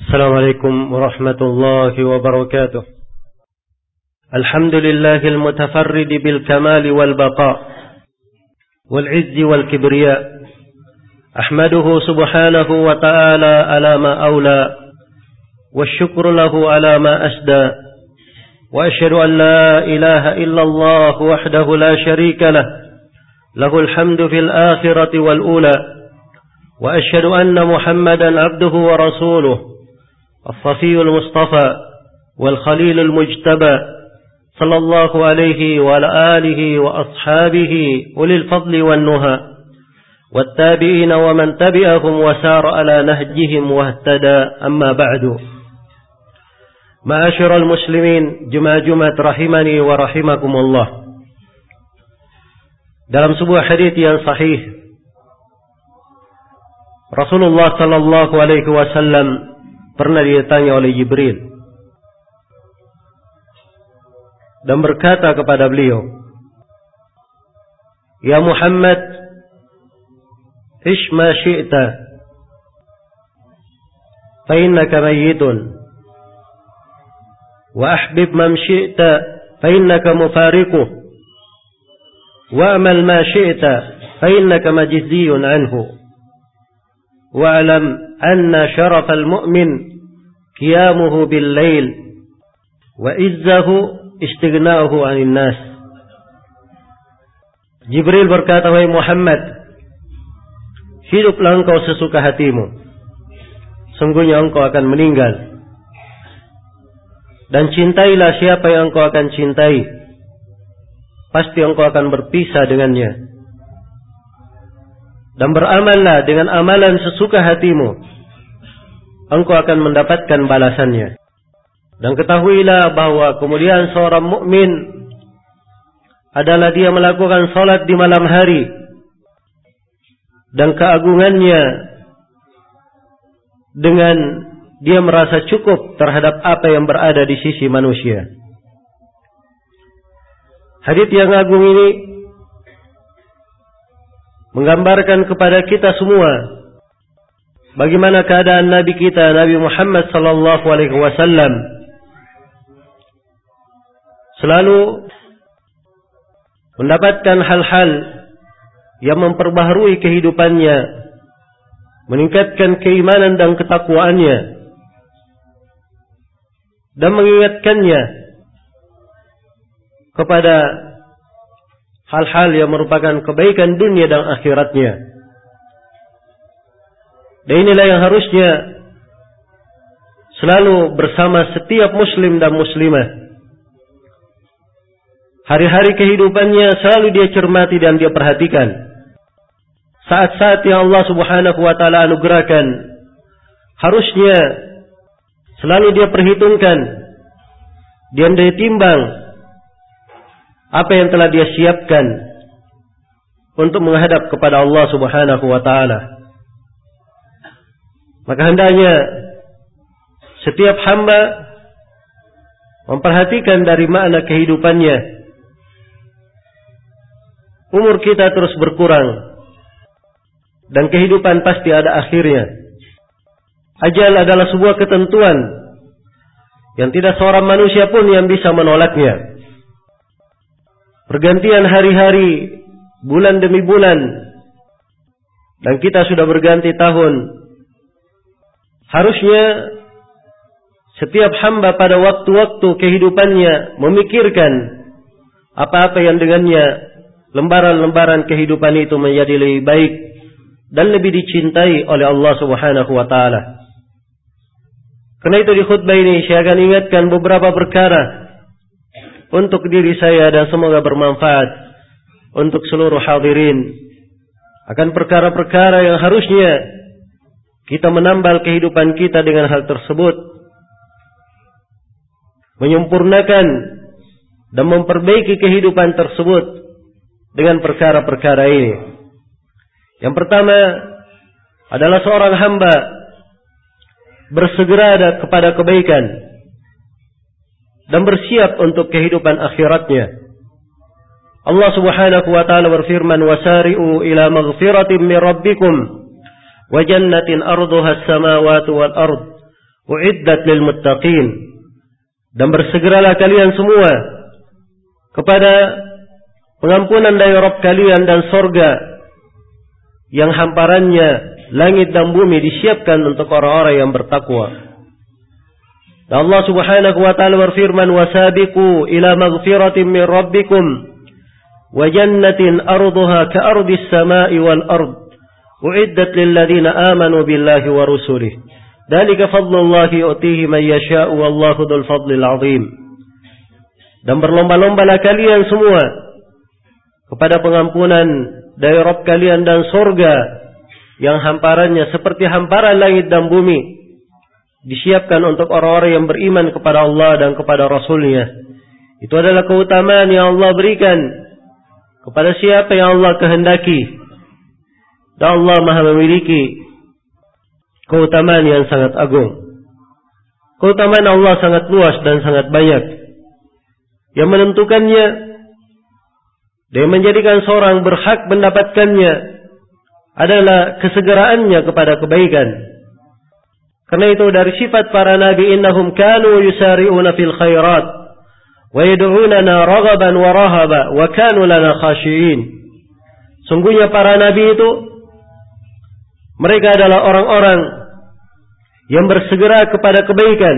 السلام عليكم ورحمة الله وبركاته. الحمد لله المتفرد بالكمال والبقاء والعز والكبرياء، أحمده سبحانه وتعالى على ما أولى، والشكر له على ما أسدى، وأشهد أن لا إله إلا الله وحده لا شريك له، له الحمد في الآخرة والأولى، وأشهد أن محمدا عبده ورسوله، الصفي المصطفى والخليل المجتبى، صلى الله عليه وعلى آله وأصحابه أولي الفضل والنهى، والتابعين ومن تبعهم وسار على نهجهم واهتدى. أما بعد، معاشر المسlimin, jemaah-jemaah rahimani wa rahimakumullah. Dalam sebuah hadits yang sahih, Rasulullah sallallahu alaihi wasallam pernah ditanya oleh Jibril dan berkata kepada beliau, "Ya Muhammad, ish ma syi'ta fa innaka mayyitun, wa ahbib man syi'ta fa innaka mufariquh, wa amal ma syi'ta fa innaka majziyun anhu, wa alam anna syarafal mu'min qiyamuhu bil lail, wa izzahu istighna'uhu 'anil nas." Jibril berkata, "Wahai Muhammad, hiduplah engkau sesuka hatimu. Sungguhnya engkau akan meninggal. Dan cintailah siapa yang engkau akan cintai. Pasti engkau akan berpisah dengannya. Dan beramallah dengan amalan sesuka hatimu. Engkau akan mendapatkan balasannya. Dan ketahuilah bahwa kemuliaan seorang mukmin adalah dia melakukan salat di malam hari, dan keagungannya dengan dia merasa cukup terhadap apa yang berada di sisi manusia." Hadits yang agung ini menggambarkan kepada kita semua bagaimana keadaan Nabi kita, Nabi Muhammad sallallahu alaihi wasallam, selalu mendapatkan hal-hal yang memperbaharui kehidupannya, meningkatkan keimanan dan ketakwaannya, dan mengingatkannya kepada hal-hal yang merupakan kebaikan dunia dan akhiratnya. Dan inilah yang harusnya selalu bersama setiap muslim dan muslimah. Hari-hari kehidupannya selalu dia cermati dan dia perhatikan. Saat-saat yang Allah subhanahu wa ta'ala anugerahkan, harusnya selalu dia perhitungkan, dia timbang apa yang telah dia siapkan untuk menghadap kepada Allah subhanahu wa ta'ala. Maka hendaknya setiap hamba memperhatikan dari makna kehidupannya. Umur kita terus berkurang, dan kehidupan pasti ada akhirnya. Ajal adalah sebuah ketentuan yang tidak seorang manusia pun yang bisa menolaknya. Pergantian hari-hari, bulan demi bulan, dan kita sudah berganti tahun. Harusnya setiap hamba pada waktu-waktu kehidupannya memikirkan apa-apa yang dengannya lembaran-lembaran kehidupan itu menjadi lebih baik dan lebih dicintai oleh Allah subhanahu wa ta'ala. Karena itu di khutbah ini saya akan ingatkan beberapa perkara untuk diri saya dan semoga bermanfaat untuk seluruh hadirin. Akan perkara-perkara yang harusnya kita menambal kehidupan kita dengan hal tersebut, menyempurnakan dan memperbaiki kehidupan tersebut dengan perkara-perkara ini. Yang pertama adalah seorang hamba bersegera kepada kebaikan dan bersiap untuk kehidupan akhiratnya. Allah subhanahu wa ta'ala berfirman, "Wasari'u ila maghfiratin min rabbikum wa jannatin arduha as-samawati wal ard uiddat lil muttaqin. Dan bersegeralah kalian semua kepada pengampunan dari Rabb kalian dan sorga yang hamparannya langit dan bumi disiapkan untuk orang-orang yang bertakwa. Dan Allah Subhanahu wa taala berfirman, "Wasabiqu ila maghfiratin min rabbikum wa jannatin arduha ka'ardis samai wal ard uiddat lil ladzina amanu billahi wa rusulihi. Dzalika fadlullahi yu'tihi man yasha'u wallahu dzul fadlil 'adzim." Dan berlomba-lombalah kalian semua kepada pengampunan dari Rabb kalian dan surga yang hamparannya seperti hamparan langit dan bumi disiapkan untuk orang-orang yang beriman kepada Allah dan kepada Rasul-Nya. Itu adalah keutamaan yang Allah berikan kepada siapa yang Allah kehendaki. Dan Allah Maha memiliki keutamaan yang sangat agung. Keutamaan Allah sangat luas dan sangat banyak. Yang menentukannya dan menjadikan seorang berhak mendapatkannya adalah kesegeraannya kepada kebaikan. Karena itu dari sifat para nabi, innahum kanu yusari'una fil khairat wa yad'unana raghaban wa rahaba wa kanu lana khashi'in. Sungguhnya para nabi itu mereka adalah orang-orang yang bersegera kepada kebaikan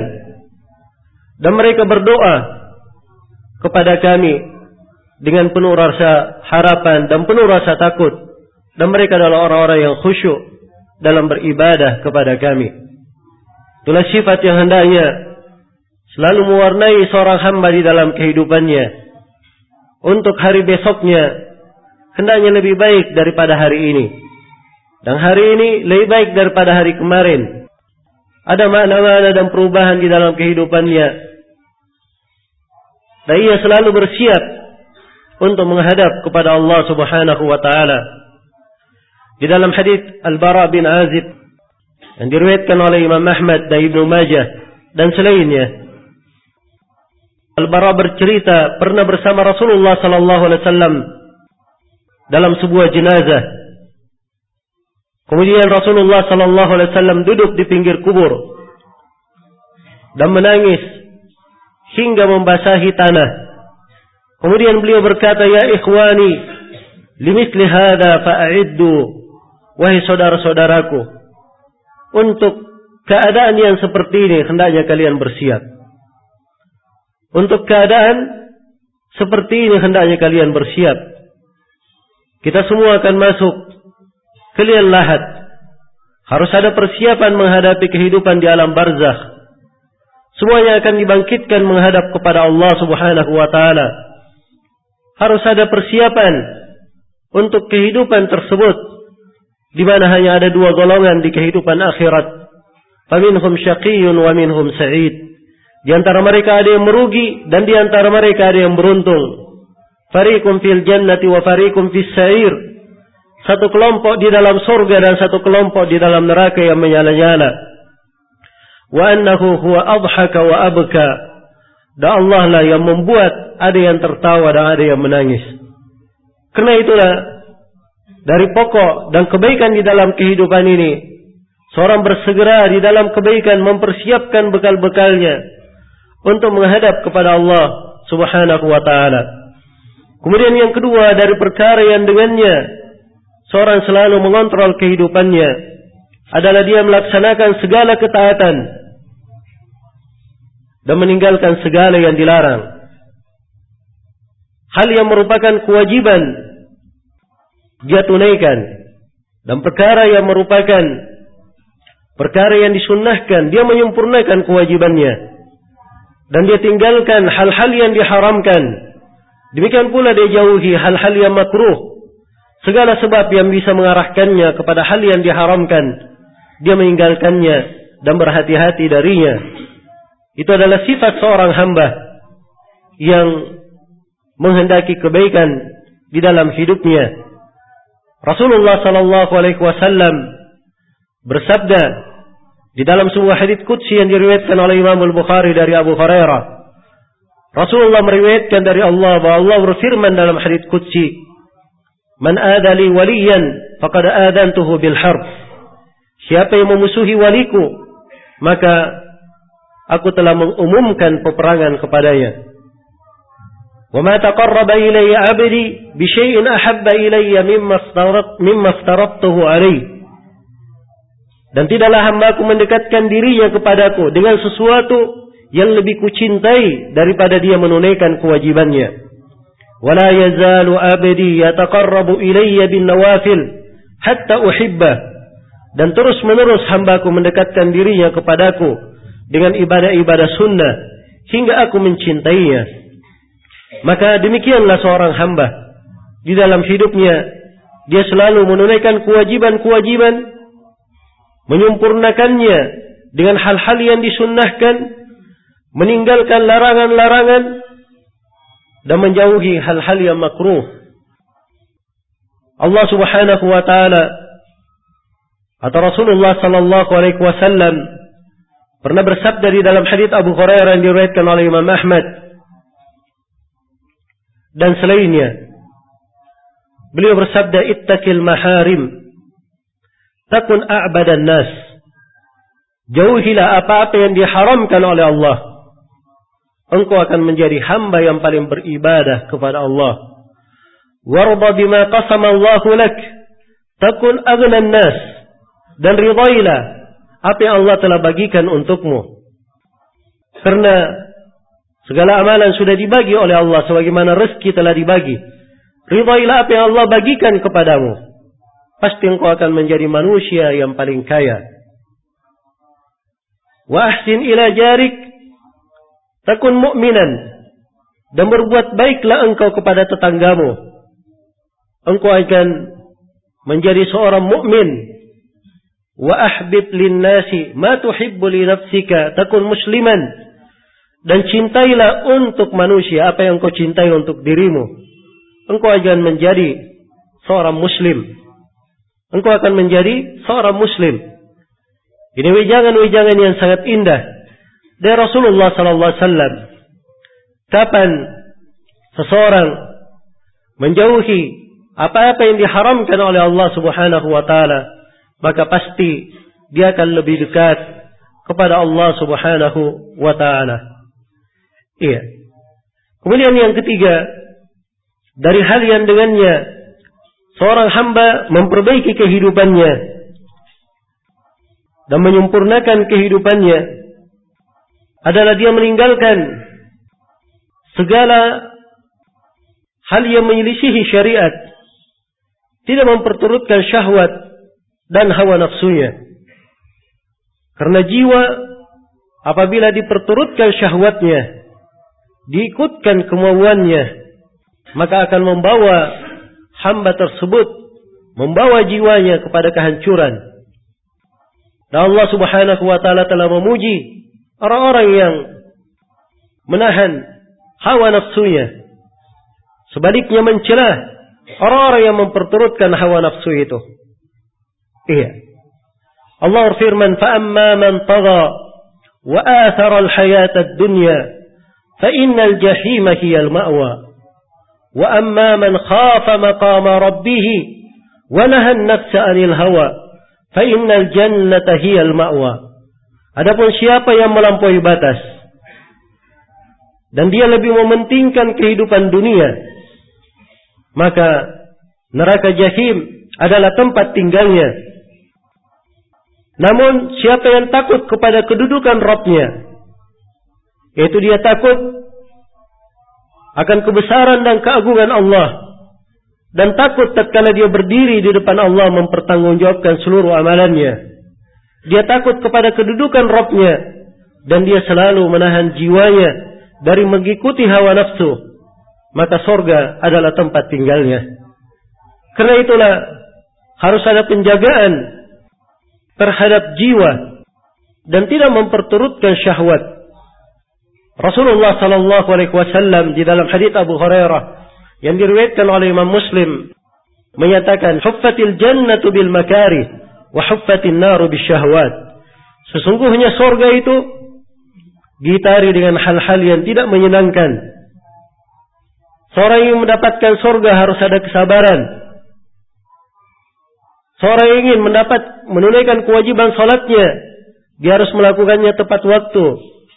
dan mereka berdoa kepada kami dengan penuh rasa harapan dan penuh rasa takut, dan mereka adalah orang-orang yang khusyuk dalam beribadah kepada kami. Itulah sifat yang hendaknya selalu mewarnai seorang hamba di dalam kehidupannya. Untuk hari besoknya hendaknya lebih baik daripada hari ini, dan hari ini lebih baik daripada hari kemarin. Ada makna-makna dan perubahan di dalam kehidupannya, dan ia selalu bersiap untuk menghadap kepada Allah Subhanahu wa taala. Di dalam hadis Al-Bara bin Azib yang diriwayatkan oleh Imam Ahmad dan Ibnu Majah dan selainnya, Al-Bara bercerita pernah bersama Rasulullah sallallahu alaihi wasallam dalam sebuah jenazah. Kemudian Rasulullah sallallahu alaihi wasallam duduk di pinggir kubur dan menangis hingga membasahi tanah. Kemudian beliau berkata, "Ya ikhwani, limithli hadza fa'iddu." Wahai saudara-saudaraku, untuk keadaan yang seperti ini hendaknya kalian bersiap. Untuk keadaan seperti ini hendaknya kalian bersiap. Kita semua akan masuk ke liang lahat. Harus ada persiapan menghadapi kehidupan di alam barzakh. Semuanya akan dibangkitkan menghadap kepada Allah Subhanahu wa taala. Harus ada persiapan untuk kehidupan tersebut, di mana hanya ada dua golongan di kehidupan akhirat. Faminhum syaqiyyun wa minhum sa'id. Di antara mereka ada yang merugi dan di antara mereka ada yang beruntung. Fariqum fil jannati wa fariqum fis sa'ir. Satu kelompok di dalam surga dan satu kelompok di dalam neraka yang menyala-nyala. Wa annahu huwa adhaka wa abka. Dan Allah lah yang membuat ada yang tertawa dan ada yang menangis. Karena itulah dari pokok dan kebaikan di dalam kehidupan ini, seorang bersegera di dalam kebaikan, mempersiapkan bekal-bekalnya untuk menghadap kepada Allah Subhanahu wa taala. Kemudian yang kedua, dari perkara yang dengannya seorang selalu mengontrol kehidupannya adalah dia melaksanakan segala ketaatan dan meninggalkan segala yang dilarang. Hal yang merupakan kewajiban dia tunaikan, dan perkara yang merupakan perkara yang disunnahkan dia menyempurnakan kewajibannya, dan dia tinggalkan hal-hal yang diharamkan. Demikian pula dia jauhi hal-hal yang makruh. Segala sebab yang bisa mengarahkannya kepada hal yang diharamkan, dia meninggalkannya dan berhati-hati darinya. Itu adalah sifat seorang hamba yang menghendaki kebaikan di dalam hidupnya. Rasulullah sallallahu alaihi wasallam bersabda di dalam sebuah hadits qudsi yang diriwayatkan oleh Imam Al-Bukhari dari Abu Hurairah. Rasulullah meriwayatkan dari Allah bahwa Allah berfirman dalam hadits qudsi, "Man adali waliyan faqad adantuhu bil harb." Siapa yang memusuhi waliku, maka aku telah mengumumkan peperangan kepadanya. وَمَا تَقَرَّبَ إِلَيَّ عَبْدِي بِشَيْءٍ أَحَبَّ إِلَيَّ مِمَّا افْتَرَضْتُهُ عَلَيْهِ. Dan tidaklah hamba-Ku mendekatkan dirinya kepadaku dengan sesuatu yang lebih kucintai daripada dia menunaikan kewajibannya. وَلَا يَزَالُ عَبْدِي يَتَقَرَّبُ إِلَيَّ بِالنَّوَافِلِ حَتَّى أُحِبَّهُ. Dan terus-menerus hamba-Ku mendekatkan dirinya kepadaku dengan ibadah-ibadah sunnah hingga aku mencintainya. Maka demikianlah seorang hamba. Di dalam hidupnya, dia selalu menunaikan kewajiban-kewajiban, menyempurnakannya dengan hal-hal yang disunnahkan, meninggalkan larangan-larangan, dan menjauhi hal-hal yang makruh. Allah Subhanahu wa ta'ala atau Rasulullah sallallahu alaihi wasallam pernah bersabda di dalam hadits Abu Hurairah yang diriwayatkan oleh Imam Ahmad dan selainnya. Beliau bersabda, ittaqil maharim takun a'badan nas. Jauhilah apa-apa yang diharamkan oleh Allah, engkau akan menjadi hamba yang paling beribadah kepada Allah. Warda bima qasama Allahu lak takun aghnan nas. Dan ridailah apa yang Allah telah bagikan untukmu, karena segala amalan sudah dibagi oleh Allah sebagaimana rezeki telah dibagi. Ridailah apa yang Allah bagikan kepadamu, pasti engkau akan menjadi manusia yang paling kaya. Wa ahsin ila jarik takun mu'minan. Dan berbuat baiklah engkau kepada tetanggamu, engkau akan menjadi seorang mukmin. Wa ahbib linnasi ma tuhibbu li nafsika takun musliman. Dan cintailah untuk manusia apa yang kau cintai untuk dirimu, engkau akan menjadi seorang muslim. Engkau akan menjadi seorang muslim. Ini wejangan-wejangan yang sangat indah dari Rasulullah sallallahu alaihi wasallam. Kapan seseorang menjauhi apa-apa yang diharamkan oleh Allah Subhanahu wa taala, maka pasti dia akan lebih dekat kepada Allah Subhanahu wa taala. Iya. Kemudian yang ketiga, dari hal yang dengannya seorang hamba memperbaiki kehidupannya dan menyempurnakan kehidupannya adalah dia meninggalkan segala hal yang menyelisihi syariat, tidak memperturutkan syahwat dan hawa nafsunya. Karena jiwa apabila diperturutkan syahwatnya, diikutkan kemauannya, maka akan membawa hamba tersebut, membawa jiwanya kepada kehancuran. Dan Allah Subhanahu wa ta'ala telah memuji orang-orang yang menahan hawa nafsunya, sebaliknya mencelah orang-orang yang memperturutkan hawa nafsu itu. Iya. Allah berfirman, فَأَمَّا مَنْ طَغَى وَآثَرَ الْحَيَاةَ الدُّنْيَا فَإِنَّ الْجَحِيمَ هِيَ الْمَأْوَى وَأَمَّا مَنْ خَافَ مَقَامَ رَبِّهِ وَنَهَى النَّفْسَ عَنِ الْهَوَى فَإِنَّ الْجَنَّةَ هِيَ الْمَأْوَى. Adapun siapa yang melampaui batas dan dia lebih mementingkan kehidupan dunia, maka neraka jahim adalah tempat tinggalnya. Namun siapa yang takut kepada kedudukan Rabb-Nya, yaitu dia takut akan kebesaran dan keagungan Allah, dan takut tatkala dia berdiri di depan Allah mempertanggungjawabkan seluruh amalannya, dia takut kepada kedudukan Rabb-Nya, dan dia selalu menahan jiwanya dari mengikuti hawa nafsu, maka surga adalah tempat tinggalnya. Karena itulah harus ada penjagaan terhadap jiwa dan tidak memperturutkan syahwat. Rasulullah sallallahu alaihi wasallam di dalam hadits Abu Hurairah yang diriwayatkan oleh Imam Muslim menyatakan, huffatil jannatu bil makarih wa huffatin naru bisyahwat. Sesungguhnya surga itu ditari dengan hal-hal yang tidak menyenangkan. Seorang yang mendapatkan surga harus ada kesabaran. Seorang yang ingin menunaikan kewajiban salatnya, dia harus melakukannya tepat waktu.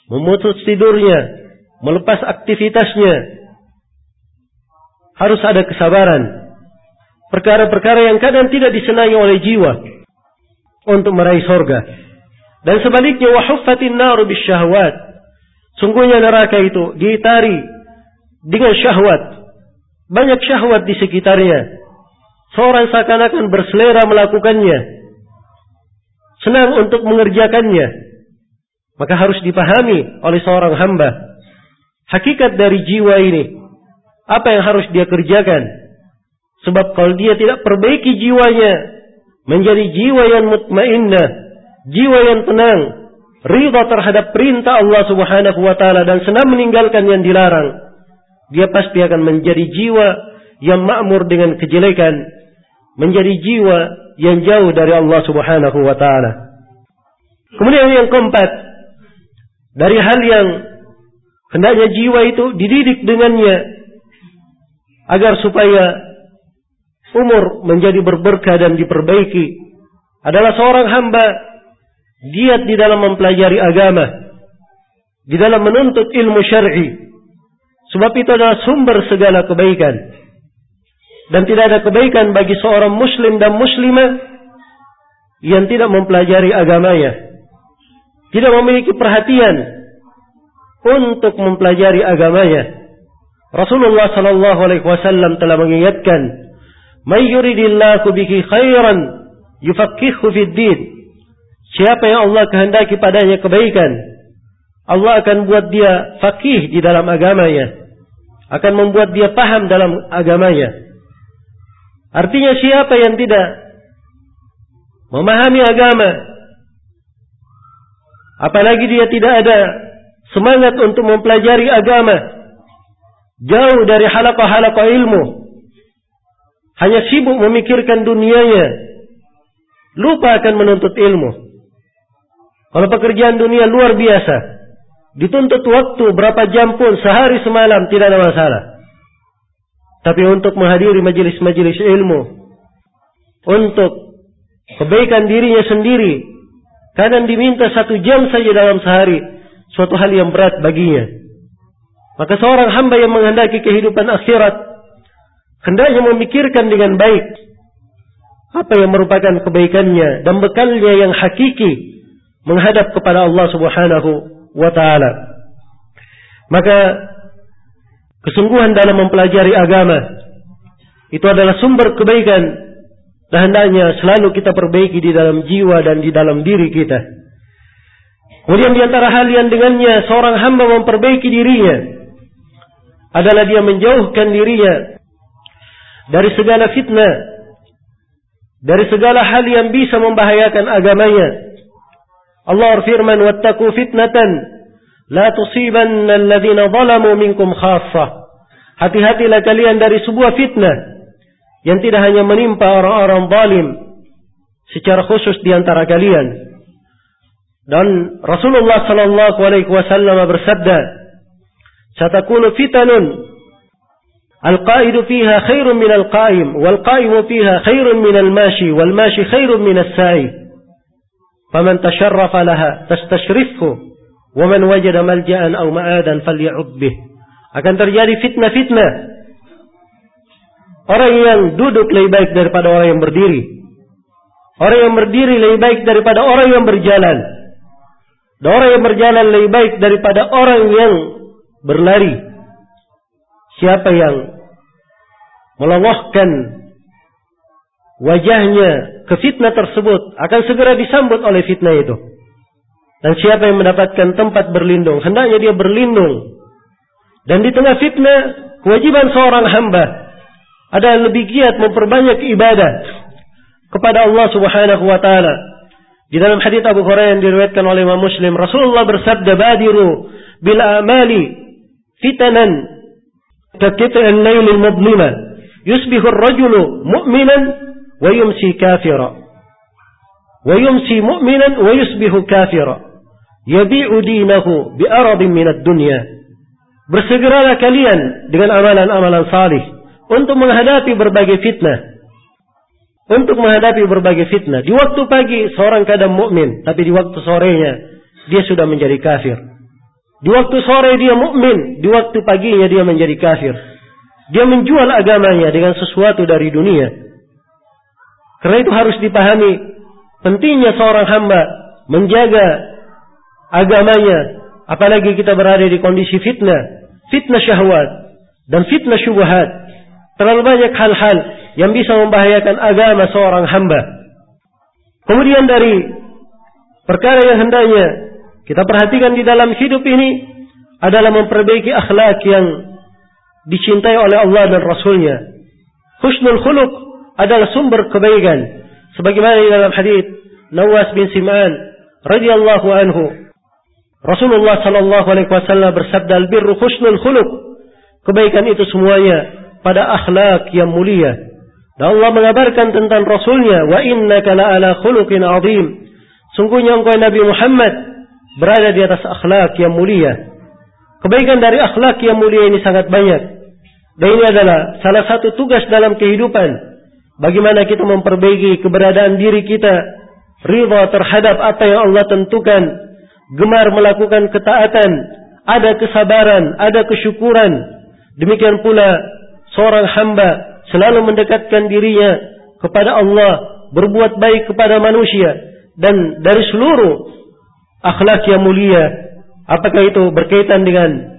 memutus tidurnya, melepas aktivitasnya. Harus ada kesabaran. Perkara-perkara yang kadang tidak disenangi oleh jiwa untuk meraih surga. Dan sebaliknya, wa huffatin naru bisyahwat. Sungguhnya neraka itu diitari dengan syahwat. Banyak syahwat di sekitarnya. Seorang seakan-akan berselera melakukannya, senang untuk mengerjakannya. Maka harus dipahami oleh seorang hamba hakikat dari jiwa ini. Apa yang harus dia kerjakan? Sebab kalau dia tidak perbaiki jiwanya menjadi jiwa yang mutmainnah, jiwa yang tenang, ridha terhadap perintah Allah Subhanahu wa taala dan senang meninggalkan yang dilarang, dia pasti akan menjadi jiwa yang makmur dengan kejelekan, menjadi jiwa yang jauh dari Allah Subhanahu wa taala. Kemudian yang keempat, dari hal yang hendaknya jiwa itu dididik dengannya agar supaya umur menjadi berberkah dan diperbaiki, adalah seorang hamba giat di dalam mempelajari agama, di dalam menuntut ilmu syar'i. Sebab itu adalah sumber segala kebaikan. Dan tidak ada kebaikan bagi seorang muslim dan muslimah yang tidak mempelajari agamanya, tidak memiliki perhatian untuk mempelajari agamanya. Rasulullah sallallahu alaihi wasallam telah mengingatkan, "May yuridillahu bihi khairan yufaqqihhu fid din." Siapa yang Allah kehendaki padanya kebaikan, Allah akan buat dia faqih di dalam agamanya, akan membuat dia paham dalam agamanya. Artinya siapa yang tidak memahami agama, apalagi dia tidak ada semangat untuk mempelajari agama, jauh dari halaqah-halaqah ilmu, hanya sibuk memikirkan dunianya, lupa akan menuntut ilmu. Kalau pekerjaan dunia luar biasa, dituntut waktu berapa jam pun, sehari semalam tidak ada masalah. Tapi untuk menghadiri majelis-majelis ilmu, untuk kebaikan dirinya sendiri, kadang diminta 1 jam saja dalam sehari, suatu hal yang berat baginya. Maka seorang hamba yang menghendaki kehidupan akhirat hendaknya memikirkan dengan baik apa yang merupakan kebaikannya dan bekalnya yang hakiki menghadap kepada Allah Subhanahu wa taala. Maka kesungguhan dalam mempelajari agama itu adalah sumber kebaikan dan hendaknya selalu kita perbaiki di dalam jiwa dan di dalam diri kita. Kemudian di antara hal yang dengannya seorang hamba memperbaiki dirinya adalah dia menjauhkan dirinya dari segala fitnah, dari segala hal yang bisa membahayakan agamanya. Allah berfirman, "Wattaqu fitnatan la tusibanna alladhina zalamu minkum khassah." Hati-hatilah kalian dari sebuah fitnah yang tidak hanya menimpa orang-orang zalim secara khusus di antara kalian. Dan Rasulullah sallallahu alaihi wasallam bersabda, "Satakunu fitanun al-qa'idu fiha khairun min al-qa'im wal-qa'imu fiha khairun min al-mashi wal-mashi khairun min as-sa'i. Faman tasharrafa laha tastashrifhu wa man wajada malja'an aw ma'adan faly'ud bih." Akan terjadi fitnah-fitnah. Orang yang duduk lebih baik daripada orang yang berdiri. Orang yang berdiri lebih baik daripada orang yang berjalan. Dan orang yang berjalan lebih baik daripada orang yang berlari. Siapa yang melongohkan wajahnya ke fitnah tersebut akan segera disambut oleh fitnah itu. Dan siapa yang mendapatkan tempat berlindung, hendaknya dia berlindung. Dan di tengah fitnah, kewajiban seorang hamba adalah lebih giat memperbanyak ibadah kepada Allah Subhanahu wa taala. Di dalam hadits Abu Hurairah yang diriwayatkan oleh Imam Muslim, Rasulullah bersabda, "Badiru bil a'mali fitanan kaqita'il lailil mudlima yusbihu ar-rajulu mu'minan wa yumsi kafira wa yumsi mu'minan wa yusbihu kafira yabi'u dinahu bi aradin min ad-dunya." Bersegeralah kalian dengan amalan-amalan salih untuk menghadapi berbagai fitnah. Untuk menghadapi berbagai fitnah. Di waktu pagi seorang kadang mukmin, tapi di waktu sorenya dia sudah menjadi kafir. Di waktu sore dia mukmin, di waktu paginya dia menjadi kafir. Dia menjual agamanya dengan sesuatu dari dunia. Karena itu harus dipahami pentingnya seorang hamba menjaga agamanya, apalagi kita berada di kondisi fitnah syahwat dan fitnah syubhat. Terlalu banyak hal-hal yang bisa membahayakan agama seorang hamba. Kemudian dari perkara yang hendaknya kita perhatikan di dalam hidup ini adalah memperbaiki akhlak yang dicintai oleh Allah dan Rasulnya. Husnul khuluq adalah sumber kebaikan. Sebagaimana di dalam hadits Nawas bin Sim'an radhiyallahu anhu, Rasulullah sallallahu alaihi wasallam bersabda, "Al-birru husnul khuluq." Kebaikan itu semuanya pada akhlak yang mulia. Dan Allah mengabarkan tentang Rasulnya, "Wa innaka la'ala khuluqin 'azim." Sungguhnya engkau Nabi Muhammad berada di atas akhlak yang mulia. Kebaikan dari akhlak yang mulia ini sangat banyak. Dan ini adalah salah satu tugas dalam kehidupan. Bagaimana kita memperbaiki keberadaan diri kita, ridha terhadap apa yang Allah tentukan, gemar melakukan ketaatan, ada kesabaran, ada kesyukuran. Demikian pula seorang hamba selalu mendekatkan dirinya kepada Allah, berbuat baik kepada manusia, dan dari seluruh akhlak yang mulia, apakah itu berkaitan dengan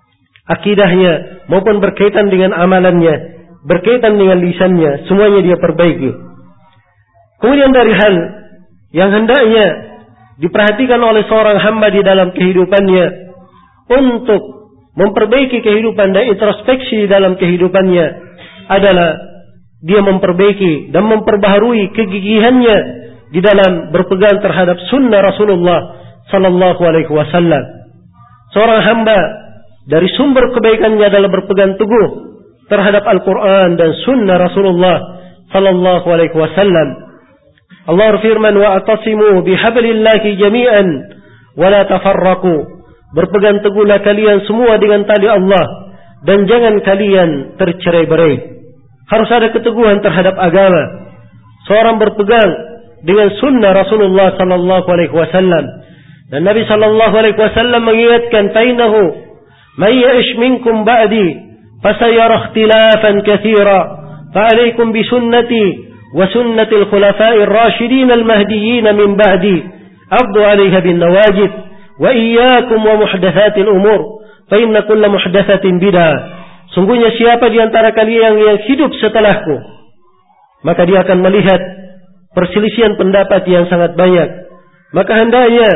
akidahnya maupun berkaitan dengan amalannya, berkaitan dengan lisannya, semuanya dia perbaiki. Kemudian dari hal yang hendaknya diperhatikan oleh seorang hamba di dalam kehidupannya untuk memperbaiki kehidupan dan introspeksi di dalam kehidupannya adalah dia memperbaiki dan memperbaharui kegigihannya di dalam berpegang terhadap sunnah Rasulullah sallallahu alaihi wasallam. Seorang hamba dari sumber kebaikannya adalah berpegang teguh terhadap Al-Quran dan sunnah Rasulullah sallallahu alaihi wasallam. Allah berfirman, "Wa'tasimu bihablillahi jami'an wa la tafarraqu." Berpegang teguhlah kalian semua dengan tali Allah dan jangan kalian tercerai-berai. Harus ada keteguhan terhadap agama. Seorang berpegang dengan sunnah Rasulullah sallallahu alaihi wasallam. Dan Nabi sallallahu alaihi wasallam mengingatkan, "Fainahu man ya'ish minkum ba'di fasayara ikhtilafan katsira fa'alaikum bi sunnati wa sunnati al-khulafa'ir rasyidin al-mahdiyyin min ba'di addu 'alayha bin nawajid wa iyyakum wa muhdatsatil umur fa inna kulla muhdatsatin bid'ah." Sungguhnya siapa di antara kalian yang hidup setelahku, maka dia akan melihat perselisihan pendapat yang sangat banyak. Maka hendaknya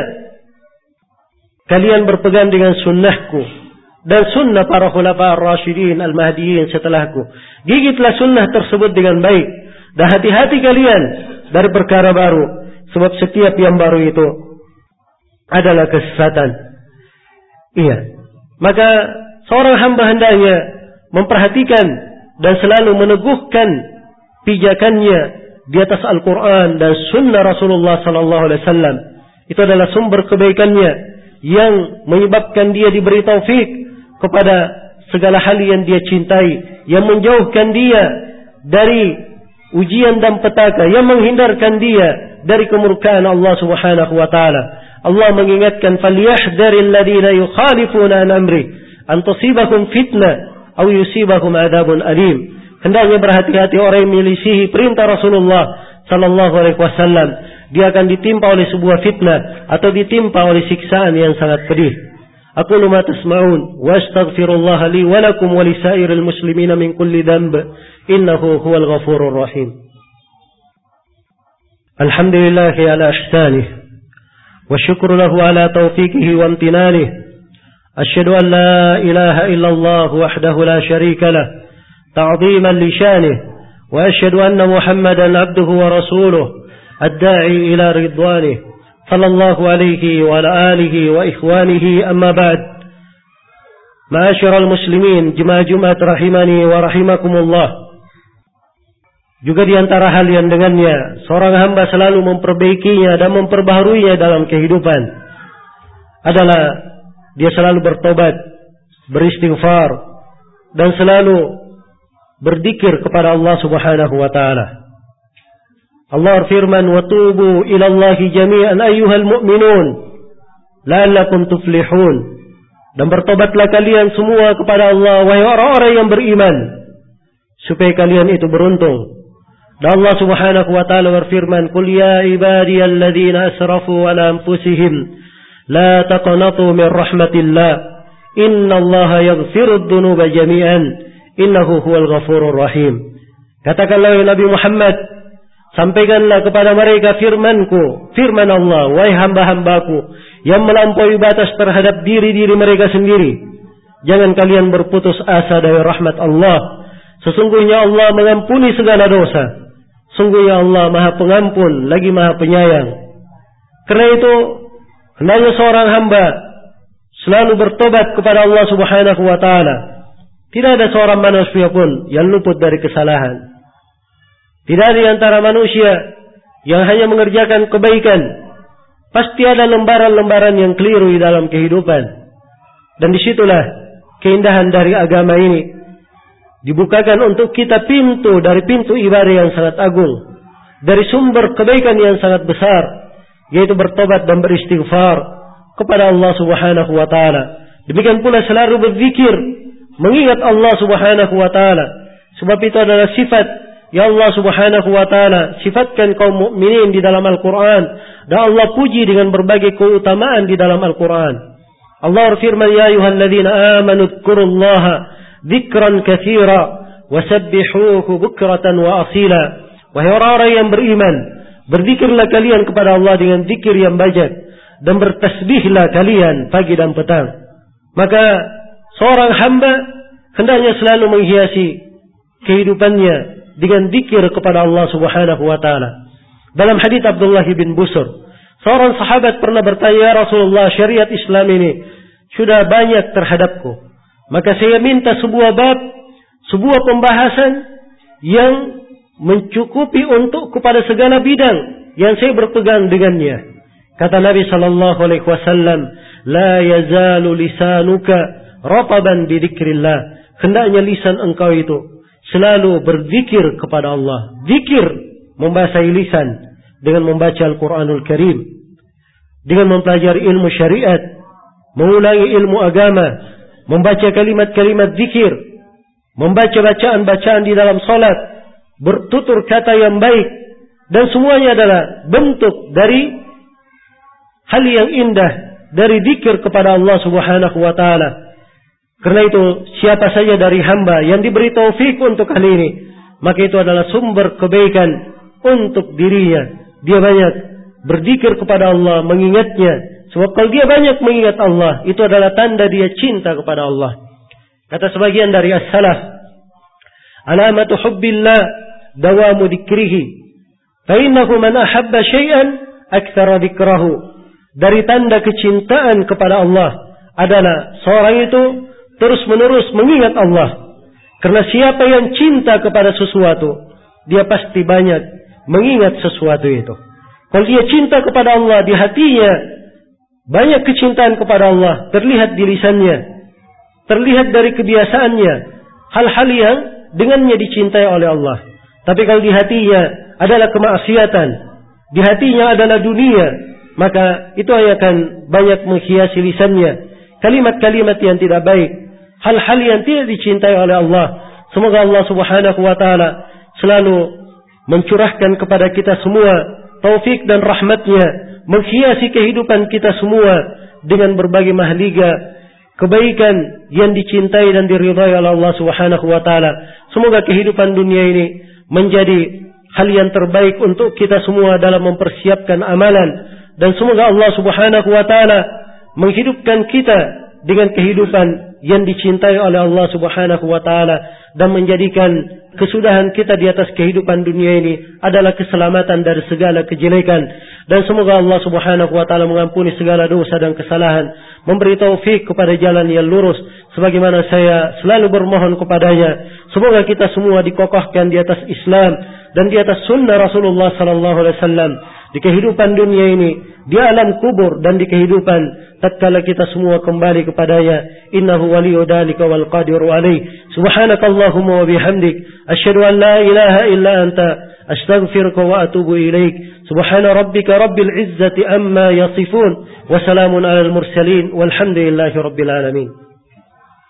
kalian berpegang dengan sunnahku dan sunnah para khulafa ar-rasyidin al-mahdiyyin setelahku. Gigitlah sunnah tersebut dengan baik dan hati-hati kalian dari perkara baru, sebab setiap yang baru itu adalah kesesatan. Iya. Maka seorang hamba hendaknya memperhatikan dan selalu meneguhkan pijakannya di atas Al-Quran dan sunnah Rasulullah sallallahu alaihi wasallam. Itu adalah sumber kebaikannya yang menyebabkan dia diberi taufik kepada segala hal yang dia cintai, yang menjauhkan dia dari ujian dan petaka, yang menghindarkan dia dari kemurkaan Allah Subhanahu wa taala. Allah mengingatkan, "Falyahdharil ladzina yukhalifuna an amri an tusibahum fitnah aw yusibahum adzabun alim." Hendaknya berhati-hati orang yang menyelisihi perintah Rasulullah sallallahu alaihi wasallam. Dia akan ditimpa oleh sebuah fitnah atau ditimpa oleh siksaan yang sangat pedih. Aqulu ma tasma'un wa astaghfirullah li wa lakum wa lisairil muslimina min kulli dhanb innahu huwal ghafurur rahim. Alhamdulillahi ala ihsanihi wa syukru lahu ala tawfiqihi wa amtinanihi. Asyhadu an la ilaha illallah wahdahu la syarika lah ta'dhiman li syanihi wa asyhadu anna Muhammadan 'abduhu wa rasuluhu الداعي إلى رضوانه صلى الله عليه وعلى آله وإخوانه أما بعد معاشر المسلمين جماعة rahimani wa rahimakumullah. Juga di antara hal yang dengannya seorang hamba selalu memperbaikinya dan memperbaharuinya dalam kehidupan adalah dia selalu bertobat, beristighfar, dan selalu berzikir kepada Allah Subhanahu wa taala. Allah firman, "Wa tubu ila Allahi jami'an ayyuhal mu'minun la'allakum tuflihun." dan bertobatlah kalian semua kepada Allah, wahai orang-orang yang beriman, supaya kalian itu beruntung. Dan Allah Subhanahu wa taala berfirman, "Qul ya ibadiyalladzina asrafu ala anfusihim la taqnatu min rahmatillah, innallaha yaghfirud dzunuba jami'an, innahu huwal ghafurur rahim." Katakanlah Nabi Muhammad, sampaikanlah kepada mereka firman-Ku, firman Allah, wahai hamba-hambaku yang melampaui batas terhadap diri-diri mereka sendiri, jangan kalian berputus asa dari rahmat Allah. Sesungguhnya Allah mengampuni segala dosa. Sungguhnya Allah Maha Pengampun lagi Maha Penyayang. Karena itu hendaknya seorang hamba selalu bertobat kepada Allah Subhanahu wa taala. Tidak ada seorang manusia pun yang luput dari kesalahan. Tidak ada di antara manusia yang hanya mengerjakan kebaikan. Pasti ada lembaran-lembaran yang keliru di dalam kehidupan. Dan disitulah keindahan dari agama ini. Dibukakan untuk kita pintu dari pintu ibadah yang sangat agung, dari sumber kebaikan yang sangat besar, yaitu bertobat dan beristighfar kepada Allah Subhanahu wa taala. Demikian pula selalu berzikir, mengingat Allah Subhanahu wa taala, sebab itu adalah sifat yang Allah Subhanahu wa taala sifatkan kaum mukminin di dalam Al-Qur'an, dan Allah puji dengan berbagai keutamaan di dalam Al-Qur'an. Allah berfirman, "Ya ayyuhalladzina amanu dzkurullaha dzikran katsira wasabbihuhu bukratan wa asila." Wahai orang-orang yang beriman, berzikirlah kalian kepada Allah dengan zikir yang banyak, dan bertasbihlah kalian pagi dan petang. Maka seorang hamba hendaknya selalu menghiasi kehidupannya dengan zikir kepada Allah Subhanahu wa taala. Dalam hadits Abdullah bin Busr, seorang sahabat pernah bertanya, "Ya Rasulullah, syariat Islam ini sudah banyak terhadapku. Maka saya minta sebuah bab, sebuah pembahasan yang mencukupi untuk kepada segala bidang yang saya berpegang dengannya." Kata Nabi sallallahu alaihi wasallam, "La yazalu lisanuka rataban bi dzikrillah." Hendaknya lisan engkau itu selalu berzikir kepada Allah. Zikir membasahi lisan dengan membaca Al-Qur'anul Karim, dengan mempelajari ilmu syariat, mengulangi ilmu agama, membaca kalimat-kalimat zikir, membaca bacaan-bacaan di dalam salat, bertutur kata yang baik, dan semuanya adalah bentuk dari hal yang indah dari zikir kepada Allah Subhanahu wa taala. Karena itu siapa saja dari hamba yang diberi taufik untuk hal ini, maka itu adalah sumber kebaikan untuk dirinya. Dia banyak berzikir kepada Allah, mengingatnya. Sebab kalau dia banyak mengingat Allah, itu adalah tanda dia cinta kepada Allah. Kata sebagian dari as-salaf, "Alamatu hubbillah dawamu dzikrihi, fa innahu man ahabba syai'an aktsara dzikrahu." Dari tanda kecintaan kepada Allah adalah seorang itu terus-menerus mengingat Allah. Karena siapa yang cinta kepada sesuatu, dia pasti banyak mengingat sesuatu itu. Kalau dia cinta kepada Allah, di hatinya banyak kecintaan kepada Allah, terlihat di lisannya, terlihat dari kebiasaannya, hal-hal yang dengannya dicintai oleh Allah. Tapi kalau di hatinya adalah kemaksiatan, di hatinya adalah dunia, maka itu akan banyak menghiasi lisannya, kalimat-kalimat yang tidak baik, hal-hal yang tidak dicintai oleh Allah. Semoga Allah Subhanahu wa taala selalu mencurahkan kepada kita semua taufik dan rahmatnya, menghiasi kehidupan kita semua dengan berbagai mahliga kebaikan yang dicintai dan diridhai oleh Allah Subhanahu wa taala. Semoga kehidupan dunia ini menjadi hal yang terbaik untuk kita semua dalam mempersiapkan amalan, dan semoga Allah Subhanahu wa taala menghidupkan kita dengan kehidupan yang dicintai oleh Allah Subhanahu wa taala, dan menjadikan kesudahan kita di atas kehidupan dunia ini adalah keselamatan dari segala kejelekan. Dan semoga Allah Subhanahu wa taala mengampuni segala dosa dan kesalahan, memberi taufik kepada jalan yang lurus sebagaimana saya selalu bermohon kepadanya. Semoga kita semua dikokohkan di atas Islam dan di atas sunnah Rasulullah sallallahu alaihi wasallam di kehidupan dunia ini, di alam kubur, dan di kehidupan tatkala kita semua kembali kepadanya. Innahu waliyyu dzalika wal qadiru alaih. Subhanakallahumma wa bihamdik asyhadu an la ilaha illa anta astaghfiruka wa atubu ilaik. Subhana rabbika rabbil izzati amma yasifun wa salamun alal mursalin walhamdulillahi rabbil alamin.